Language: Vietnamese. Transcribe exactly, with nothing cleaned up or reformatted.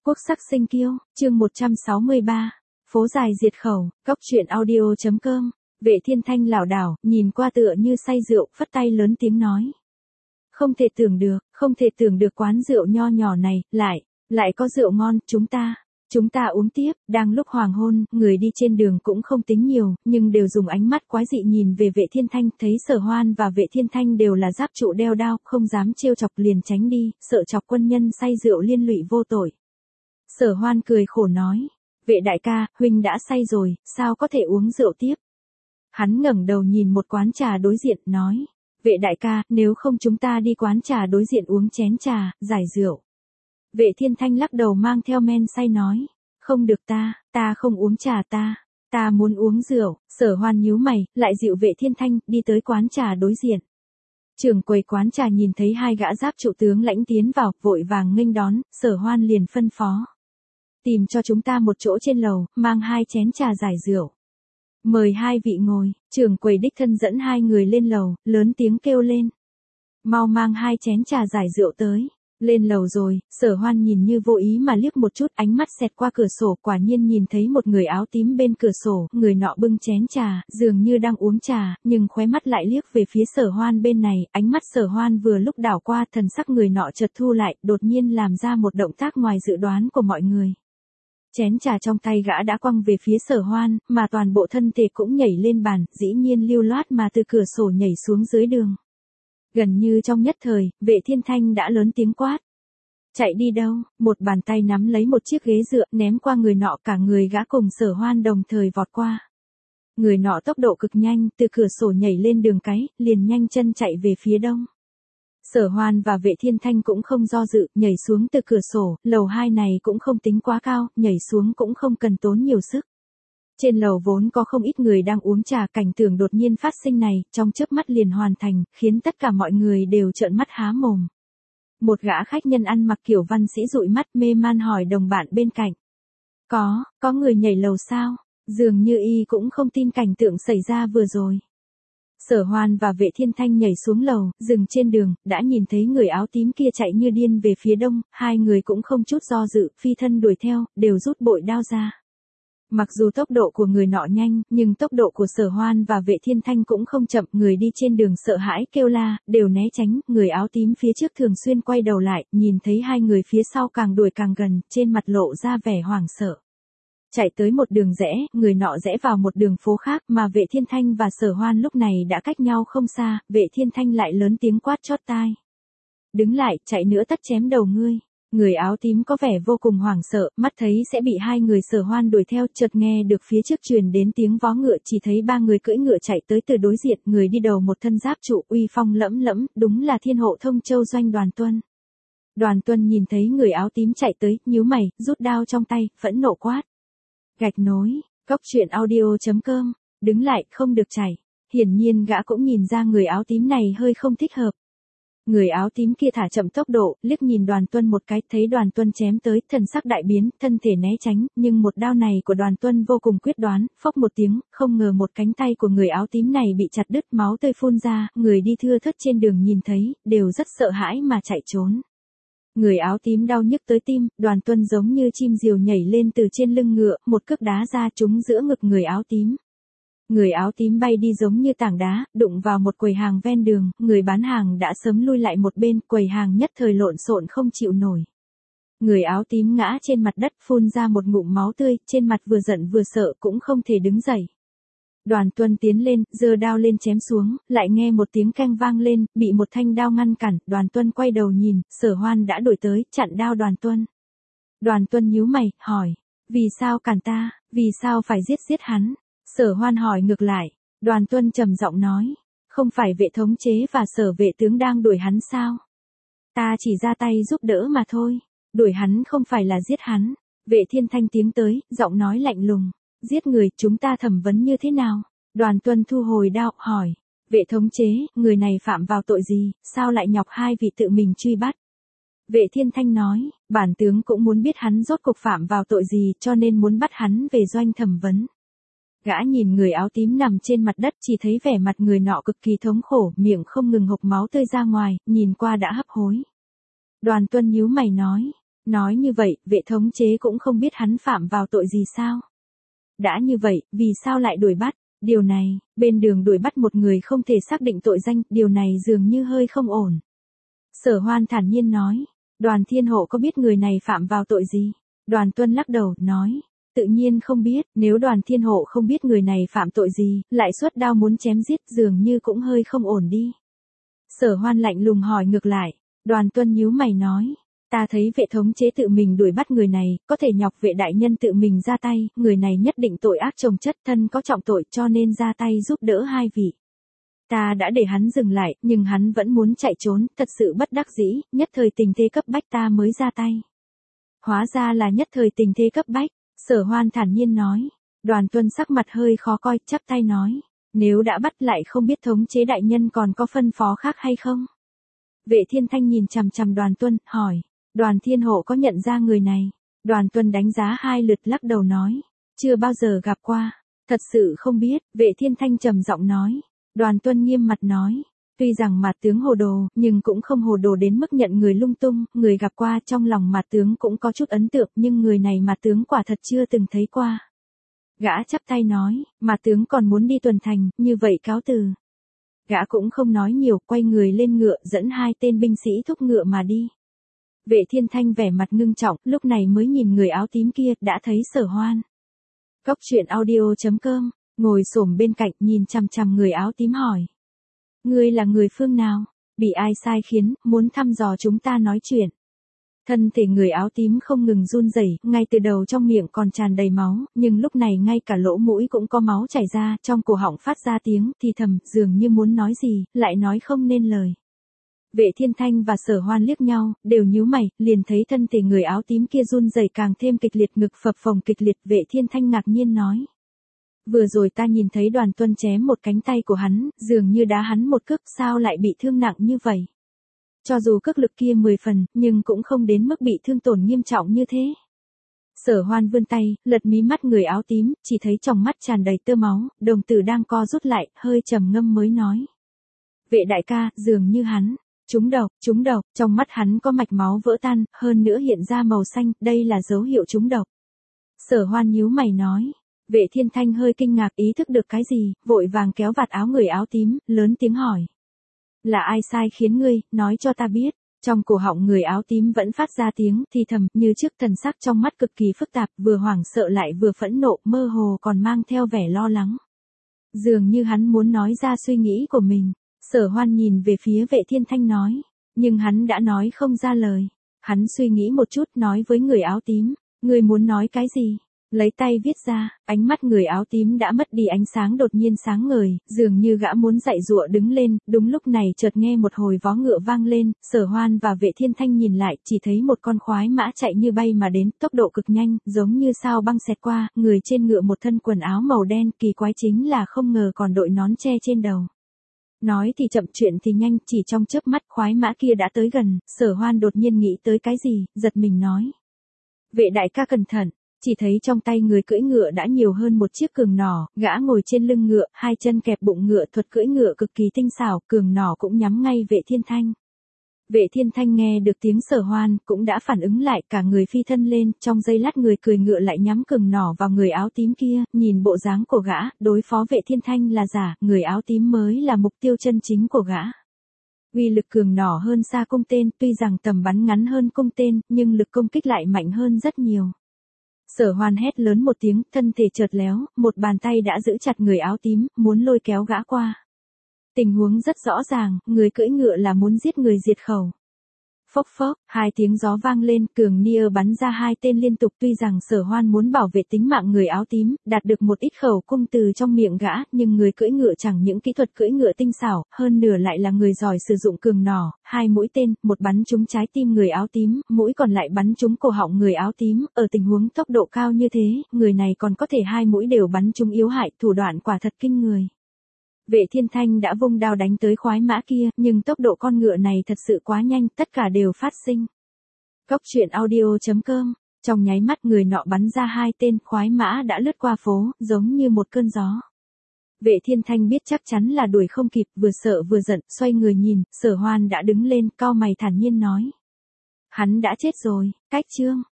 Quốc sắc sinh kiêu, chương một trăm sáu mươi ba, phố dài diệt khẩu, góc truyện audio chấm com, Vệ Thiên Thanh lảo đảo, nhìn qua tựa như say rượu, phất tay lớn tiếng nói. Không thể tưởng được, không thể tưởng được quán rượu nho nhỏ này, lại, lại có rượu ngon, chúng ta, chúng ta uống tiếp, đang lúc hoàng hôn, người đi trên đường cũng không tính nhiều, nhưng đều dùng ánh mắt quái dị nhìn về Vệ Thiên Thanh, thấy Sở Hoan và Vệ Thiên Thanh đều là giáp trụ đeo đao, không dám trêu chọc liền tránh đi, sợ chọc quân nhân say rượu liên lụy vô tội. Sở Hoan cười khổ nói, Vệ đại ca, huynh đã say rồi, sao có thể uống rượu tiếp? Hắn ngẩng đầu nhìn một quán trà đối diện, nói, Vệ đại ca, nếu không chúng ta đi quán trà đối diện uống chén trà, giải rượu. Vệ Thiên Thanh lắc đầu mang theo men say nói, không được ta, ta không uống trà ta, ta muốn uống rượu. Sở Hoan nhíu mày, lại dịu Vệ Thiên Thanh, đi tới quán trà đối diện. Trưởng quầy quán trà nhìn thấy hai gã giáp trụ tướng lãnh tiến vào, vội vàng nghênh đón, Sở Hoan liền phân phó. Tìm cho chúng ta một chỗ trên lầu, mang hai chén trà giải rượu. Mời hai vị ngồi, trưởng quầy đích thân dẫn hai người lên lầu, lớn tiếng kêu lên. Mau mang hai chén trà giải rượu tới. Lên lầu rồi, Sở Hoan nhìn như vô ý mà liếc một chút, ánh mắt xẹt qua cửa sổ, quả nhiên nhìn thấy một người áo tím bên cửa sổ, người nọ bưng chén trà, dường như đang uống trà, nhưng khóe mắt lại liếc về phía Sở Hoan bên này, ánh mắt Sở Hoan vừa lúc đảo qua, thần sắc người nọ chợt thu lại, đột nhiên làm ra một động tác ngoài dự đoán của mọi người. Chén trà trong tay gã đã quăng về phía Sở Hoan, mà toàn bộ thân thể cũng nhảy lên bàn, dĩ nhiên lưu loát mà từ cửa sổ nhảy xuống dưới đường. Gần như trong nhất thời, Vệ Thiên Thanh đã lớn tiếng quát. Chạy đi đâu? Một bàn tay nắm lấy một chiếc ghế dựa, ném qua người nọ, cả người gã cùng Sở Hoan đồng thời vọt qua. Người nọ tốc độ cực nhanh, từ cửa sổ nhảy lên đường cái, liền nhanh chân chạy về phía đông. Sở Hoan và Vệ Thiên Thanh cũng không do dự, nhảy xuống từ cửa sổ, lầu hai này cũng không tính quá cao, nhảy xuống cũng không cần tốn nhiều sức. Trên lầu vốn có không ít người đang uống trà, cảnh tượng đột nhiên phát sinh này, trong chớp mắt liền hoàn thành, khiến tất cả mọi người đều trợn mắt há mồm. Một gã khách nhân ăn mặc kiểu văn sĩ dụi mắt mê man hỏi đồng bạn bên cạnh. Có, có người nhảy lầu sao? Dường như y cũng không tin cảnh tượng xảy ra vừa rồi. Sở Hoan và Vệ Thiên Thanh nhảy xuống lầu, dừng trên đường, đã nhìn thấy người áo tím kia chạy như điên về phía đông, hai người cũng không chút do dự, phi thân đuổi theo, đều rút bội đao ra. Mặc dù tốc độ của người nọ nhanh, nhưng tốc độ của Sở Hoan và Vệ Thiên Thanh cũng không chậm, người đi trên đường sợ hãi kêu la, đều né tránh, người áo tím phía trước thường xuyên quay đầu lại, nhìn thấy hai người phía sau càng đuổi càng gần, trên mặt lộ ra vẻ hoảng sợ. Chạy tới một đường rẽ, người nọ rẽ vào một đường phố khác, mà Vệ Thiên Thanh và Sở Hoan lúc này đã cách nhau không xa, Vệ Thiên Thanh lại lớn tiếng quát chót tai. Đứng lại, chạy nữa tất chém đầu ngươi. Người áo tím có vẻ vô cùng hoảng sợ, mắt thấy sẽ bị hai người Sở Hoan đuổi theo, chợt nghe được phía trước truyền đến tiếng vó ngựa, chỉ thấy ba người cưỡi ngựa chạy tới từ đối diện, người đi đầu một thân giáp trụ uy phong lẫm lẫm, đúng là Thiên Hộ Thông Châu Doanh Đoàn Tuân. Đoàn Tuân nhìn thấy người áo tím chạy tới, nhíu mày, rút đao trong tay, phẫn nộ quát. Gạch nối, góc truyện audio chấm com, đứng lại, không được chạy. Hiển nhiên gã cũng nhìn ra người áo tím này hơi không thích hợp. Người áo tím kia thả chậm tốc độ, liếc nhìn Đoàn Tuân một cái, thấy Đoàn Tuân chém tới, thần sắc đại biến, thân thể né tránh, nhưng một đao này của Đoàn Tuân vô cùng quyết đoán, phốc một tiếng, không ngờ một cánh tay của người áo tím này bị chặt đứt, máu tươi phun ra, người đi thưa thớt trên đường nhìn thấy, đều rất sợ hãi mà chạy trốn. Người áo tím đau nhức tới tim, Đoàn Tuân giống như chim diều nhảy lên từ trên lưng ngựa, một cước đá ra trúng giữa ngực người áo tím. Người áo tím bay đi giống như tảng đá, đụng vào một quầy hàng ven đường, người bán hàng đã sớm lui lại một bên, quầy hàng nhất thời lộn xộn không chịu nổi. Người áo tím ngã trên mặt đất, phun ra một ngụm máu tươi, trên mặt vừa giận vừa sợ cũng không thể đứng dậy. Đoàn Tuân tiến lên, giơ đao lên chém xuống, lại nghe một tiếng keng vang lên, bị một thanh đao ngăn cản, Đoàn Tuân quay đầu nhìn, Sở Hoan đã đuổi tới, chặn đao Đoàn Tuân. Đoàn Tuân nhíu mày, hỏi, vì sao cản ta, vì sao phải giết giết hắn? Sở Hoan hỏi ngược lại, Đoàn Tuân trầm giọng nói, không phải Vệ thống chế và Sở vệ tướng đang đuổi hắn sao? Ta chỉ ra tay giúp đỡ mà thôi, đuổi hắn không phải là giết hắn. Vệ Thiên Thanh tiếng tới, giọng nói lạnh lùng, giết người, chúng ta thẩm vấn như thế nào? Đoàn Tuân thu hồi đao, hỏi, Vệ thống chế, người này phạm vào tội gì, sao lại nhọc hai vị tự mình truy bắt? Vệ Thiên Thanh nói, bản tướng cũng muốn biết hắn rốt cuộc phạm vào tội gì, cho nên muốn bắt hắn về doanh thẩm vấn. Gã nhìn người áo tím nằm trên mặt đất, chỉ thấy vẻ mặt người nọ cực kỳ thống khổ, miệng không ngừng hộc máu tươi ra ngoài, nhìn qua đã hấp hối. Đoàn Tuân nhíu mày nói, Nói như vậy, vệ thống chế cũng không biết hắn phạm vào tội gì sao? Đã như vậy, vì sao lại đuổi bắt? Điều này, bên đường đuổi bắt một người không thể xác định tội danh, điều này dường như hơi không ổn. Sở Hoan thản nhiên nói, Đoàn Thiên Hộ có biết người này phạm vào tội gì? Đoàn Tuân lắc đầu, nói, tự nhiên không biết, nếu Đoàn Thiên Hộ không biết người này phạm tội gì, lại xuất đao muốn chém giết dường như cũng hơi không ổn đi. Sở Hoan lạnh lùng hỏi ngược lại, Đoàn Tuân nhíu mày nói, ta thấy vệ thống chế tự mình đuổi bắt người này, có thể nhọc vệ đại nhân tự mình ra tay, người này nhất định tội ác chồng chất, thân có trọng tội cho nên ra tay giúp đỡ hai vị. Ta đã để hắn dừng lại, nhưng hắn vẫn muốn chạy trốn, thật sự bất đắc dĩ, nhất thời tình thế cấp bách ta mới ra tay. Hóa ra là nhất thời tình thế cấp bách, Sở Hoan thản nhiên nói. Đoàn Tuân sắc mặt hơi khó coi, chắp tay nói, nếu đã bắt lại không biết thống chế đại nhân còn có phân phó khác hay không? Vệ Thiên Thanh nhìn chằm chằm Đoàn Tuân, hỏi, Đoàn Thiên Hộ có nhận ra người này? Đoàn Tuân đánh giá hai lượt lắc đầu nói, chưa bao giờ gặp qua, thật sự không biết. Vệ Thiên Thanh trầm giọng nói. Đoàn Tuân nghiêm mặt nói, tuy rằng Mạt tướng hồ đồ, nhưng cũng không hồ đồ đến mức nhận người lung tung, người gặp qua trong lòng Mạt tướng cũng có chút ấn tượng, nhưng người này Mạt tướng quả thật chưa từng thấy qua. Gã chắp tay nói, Mạt tướng còn muốn đi tuần thành, như vậy cáo từ. Gã cũng không nói nhiều, quay người lên ngựa, dẫn hai tên binh sĩ thúc ngựa mà đi. Vệ Thiên Thanh vẻ mặt ngưng trọng, lúc này mới nhìn người áo tím kia, đã thấy Sở Hoan. Góc truyện audio chấm com, ngồi xổm bên cạnh nhìn chằm chằm người áo tím hỏi. Ngươi là người phương nào? Bị ai sai khiến, muốn thăm dò chúng ta nói chuyện. Thân thể người áo tím không ngừng run rẩy, ngay từ đầu trong miệng còn tràn đầy máu, nhưng lúc này ngay cả lỗ mũi cũng có máu chảy ra, trong cổ họng phát ra tiếng thì thầm, dường như muốn nói gì, lại nói không nên lời. Vệ Thiên Thanh và Sở Hoan liếc nhau, đều nhíu mày, liền thấy thân thể người áo tím kia run rẩy càng thêm kịch liệt, ngực phập phồng kịch liệt. Vệ Thiên Thanh ngạc nhiên nói. Vừa rồi ta nhìn thấy Đoàn Tuân chém một cánh tay của hắn, dường như đá hắn một cước, sao lại bị thương nặng như vậy? Cho dù cước lực kia mười phần, nhưng cũng không đến mức bị thương tổn nghiêm trọng như thế. Sở Hoan vươn tay, lật mí mắt người áo tím, chỉ thấy trong mắt tràn đầy tơ máu, đồng tử đang co rút lại, hơi trầm ngâm mới nói. Vệ đại ca, dường như hắn trúng độc, trúng độc, trong mắt hắn có mạch máu vỡ tan, hơn nữa hiện ra màu xanh, đây là dấu hiệu trúng độc. Sở Hoan nhíu mày nói. Vệ Thiên Thanh hơi kinh ngạc, ý thức được cái gì, vội vàng kéo vạt áo người áo tím, lớn tiếng hỏi. Là ai sai khiến ngươi, nói cho ta biết. Trong cổ họng người áo tím vẫn phát ra tiếng thì thầm, như trước, thần sắc trong mắt cực kỳ phức tạp, vừa hoảng sợ lại vừa phẫn nộ, mơ hồ còn mang theo vẻ lo lắng. Dường như hắn muốn nói ra suy nghĩ của mình. Sở Hoan nhìn về phía Vệ Thiên Thanh nói, nhưng hắn đã nói không ra lời. Hắn suy nghĩ một chút, nói với người áo tím, ngươi muốn nói cái gì? Lấy tay viết ra, ánh mắt người áo tím đã mất đi ánh sáng, đột nhiên sáng ngời, dường như gã muốn dạy dụa đứng lên. Đúng lúc này chợt nghe một hồi vó ngựa vang lên, Sở Hoan và Vệ Thiên Thanh nhìn lại, chỉ thấy một con khoái mã chạy như bay mà đến, tốc độ cực nhanh, giống như sao băng xẹt qua, người trên ngựa một thân quần áo màu đen, kỳ quái chính là không ngờ còn đội nón che trên đầu. Nói thì chậm, chuyện thì nhanh, chỉ trong chớp mắt khoái mã kia đã tới gần. Sở Hoan đột nhiên nghĩ tới cái gì, giật mình nói. Vệ đại ca cẩn thận. Chỉ thấy trong tay người cưỡi ngựa đã nhiều hơn một chiếc cường nỏ, gã ngồi trên lưng ngựa, hai chân kẹp bụng ngựa, thuật cưỡi ngựa cực kỳ tinh xảo, cường nỏ cũng nhắm ngay Vệ Thiên Thanh. Vệ Thiên Thanh nghe được tiếng Sở Hoan, cũng đã phản ứng lại, cả người phi thân lên, trong giây lát người cười ngựa lại nhắm cường nỏ vào người áo tím kia, nhìn bộ dáng của gã, đối phó Vệ Thiên Thanh là giả, người áo tím mới là mục tiêu chân chính của gã. Uy lực cường nỏ hơn xa cung tên, tuy rằng tầm bắn ngắn hơn cung tên, nhưng lực công kích lại mạnh hơn rất nhiều. Sở Hoan hét lớn một tiếng, thân thể chợt léo, một bàn tay đã giữ chặt người áo tím, muốn lôi kéo gã qua. Tình huống rất rõ ràng, người cưỡi ngựa là muốn giết người diệt khẩu. Phốc phốc, hai tiếng gió vang lên, cường nia bắn ra hai tên liên tục. Tuy rằng Sở Hoan muốn bảo vệ tính mạng người áo tím, đạt được một ít khẩu cung từ trong miệng gã, nhưng người cưỡi ngựa chẳng những kỹ thuật cưỡi ngựa tinh xảo, hơn nửa lại là người giỏi sử dụng cường nỏ. Hai mũi tên, một bắn trúng trái tim người áo tím, mũi còn lại bắn trúng cổ họng người áo tím. Ở tình huống tốc độ cao như thế, người này còn có thể hai mũi đều bắn trúng yếu hại, thủ đoạn quả thật kinh người. Vệ Thiên Thanh đã vung đao đánh tới khoái mã kia, nhưng tốc độ con ngựa này thật sự quá nhanh, tất cả đều phát sinh. Góc truyện audio chấm com, trong nháy mắt người nọ bắn ra hai tên, khoái mã đã lướt qua phố, giống như một cơn gió. Vệ Thiên Thanh biết chắc chắn là đuổi không kịp, vừa sợ vừa giận, xoay người nhìn, Sở Hoan đã đứng lên, cau mày thản nhiên nói. Hắn đã chết rồi, cách chương.